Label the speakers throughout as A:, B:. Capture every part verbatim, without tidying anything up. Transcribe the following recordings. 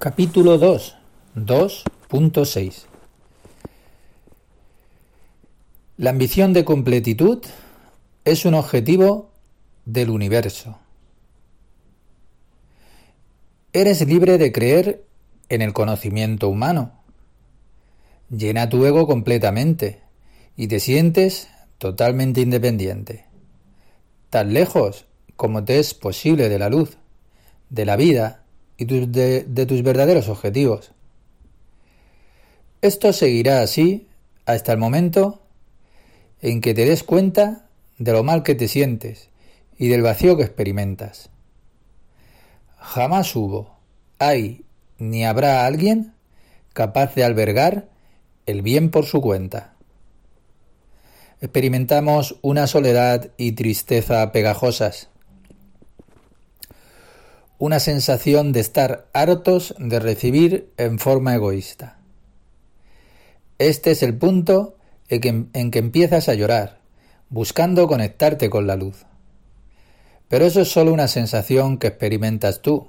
A: Capítulo dos, dos punto seis. La ambición de completitud es un objetivo del universo. Eres libre de creer en el conocimiento humano. Llena tu ego completamente y te sientes totalmente independiente, tan lejos como te es posible de la luz, de la vida y de, de tus verdaderos objetivos. Esto seguirá así hasta el momento en que te des cuenta de lo mal que te sientes y del vacío que experimentas. Jamás hubo, hay ni habrá alguien capaz de albergar el bien por su cuenta. Experimentamos una soledad y tristeza pegajosas, una sensación de estar hartos de recibir en forma egoísta. Este es el punto en que, en que empiezas a llorar, buscando conectarte con la luz. Pero eso es solo una sensación que experimentas tú.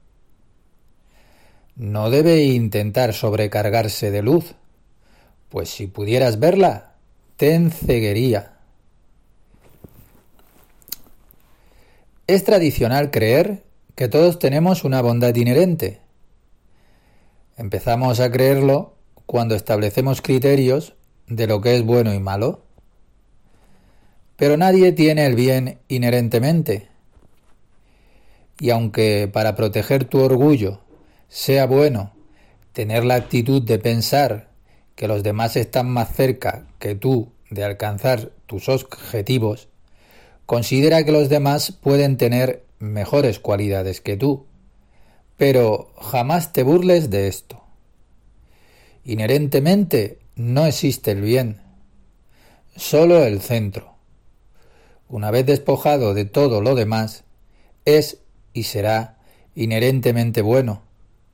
A: No debe intentar sobrecargarse de luz, pues si pudieras verla, te enceguería. Es tradicional creer que todos tenemos una bondad inherente. Empezamos a creerlo cuando establecemos criterios de lo que es bueno y malo. Pero nadie tiene el bien inherentemente. Y aunque para proteger tu orgullo sea bueno tener la actitud de pensar que los demás están más cerca que tú de alcanzar tus objetivos, considera que los demás pueden tener mejores cualidades que tú, pero jamás te burles de esto. Inherentemente no existe el bien, solo el centro. Una vez despojado de todo lo demás, es y será inherentemente bueno.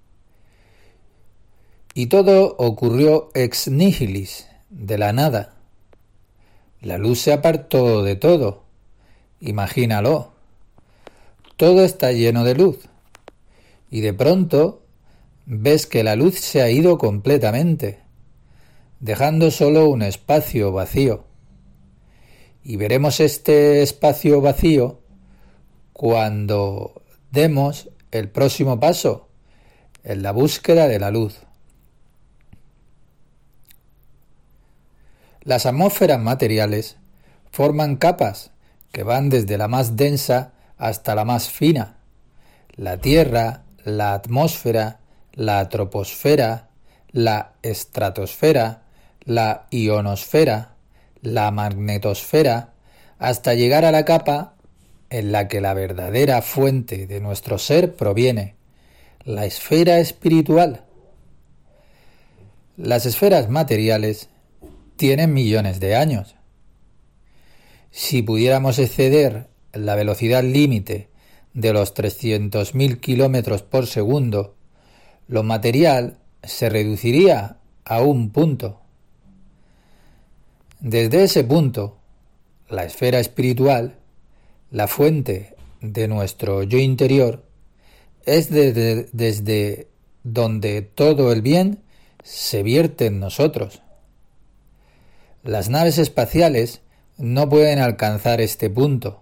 A: Y todo ocurrió ex nihilis, de la nada. La luz se apartó de todo. Imagínalo. Todo está lleno de luz. Y de pronto ves que la luz se ha ido completamente, dejando solo un espacio vacío. Y veremos este espacio vacío cuando demos el próximo paso en la búsqueda de la luz. Las atmósferas materiales forman capas que van desde la más densa hasta la más fina. La Tierra, la atmósfera, la troposfera, la estratosfera, la ionosfera, la magnetosfera, hasta llegar a la capa en la que la verdadera fuente de nuestro ser proviene, la esfera espiritual. Las esferas materiales tienen millones de años. Si pudiéramos exceder la velocidad límite de los trescientos mil kilómetros por segundo, lo material se reduciría a un punto. Desde ese punto, la esfera espiritual, la fuente de nuestro yo interior, es desde, desde donde todo el bien se vierte en nosotros. Las naves espaciales no pueden alcanzar este punto.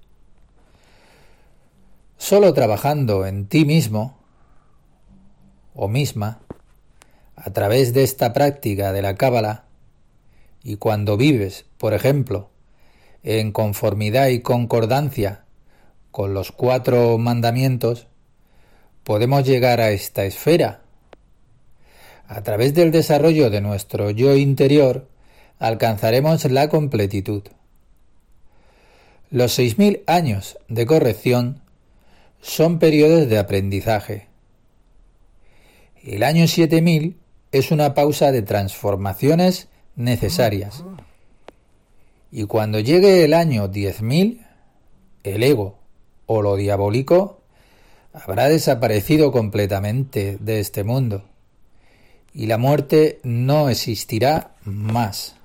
A: Solo trabajando en ti mismo o misma, a través de esta práctica de la Cábala, y cuando vives, por ejemplo, en conformidad y concordancia con los cuatro mandamientos, podemos llegar a esta esfera. A través del desarrollo de nuestro yo interior, alcanzaremos la completitud. Los seis mil años de corrección son periodos de aprendizaje. El año siete mil es una pausa de transformaciones necesarias. Y cuando llegue el año diez mil, el ego o lo diabólico habrá desaparecido completamente de este mundo y la muerte no existirá más.